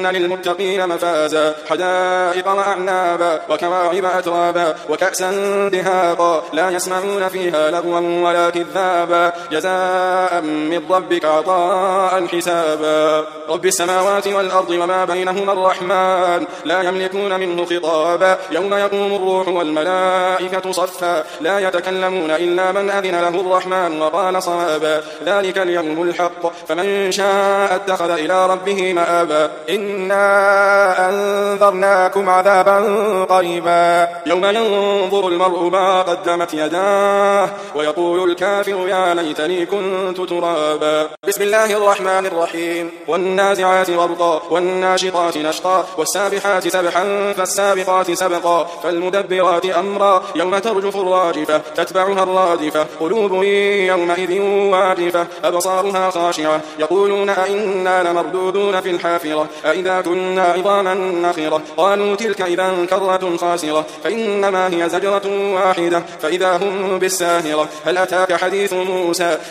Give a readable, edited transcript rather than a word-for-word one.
للمتقين مفازا حدائق وأعنابا وكواعب أترابا وكأسا دهاقا لا يسمعون فيها لغوا ولا كذابا جزاء من ربك عطاء حسابا رب السماوات والأرض وما بينهما الرحمن لا يملكون منه خطابا يوم يقوم الروح والملائكة صفا لا يتكلمون إلا من أذن له الرحمن وقال صوابا ذلك اليوم الحق فمن شاء اتخذ إلى ربه مآبا إنا أنذرناكم عذابا قريبا يوم ينظر المرء ما قدمت يداه ويقول الكافر يا ليتني كنت ترابا بسم الله الرحمن الرحيم والنازعات غرقا والناشطات نشطا والسابحات سبحا فالسابقات سبقا فالمدبرات أمرا يوم ترجف الراجفة تتبعها الرادفة قلوب يومئذ واجفة أبصارها خاشعة يقولون أئنا لمردودون في الحافرة أئذا كنا عظاما نخرة قالوا تلك إذا كرة خاسرة فإنما هي زجرة واحدة فإذا هم بالساهرة هل أتاك حديث موسى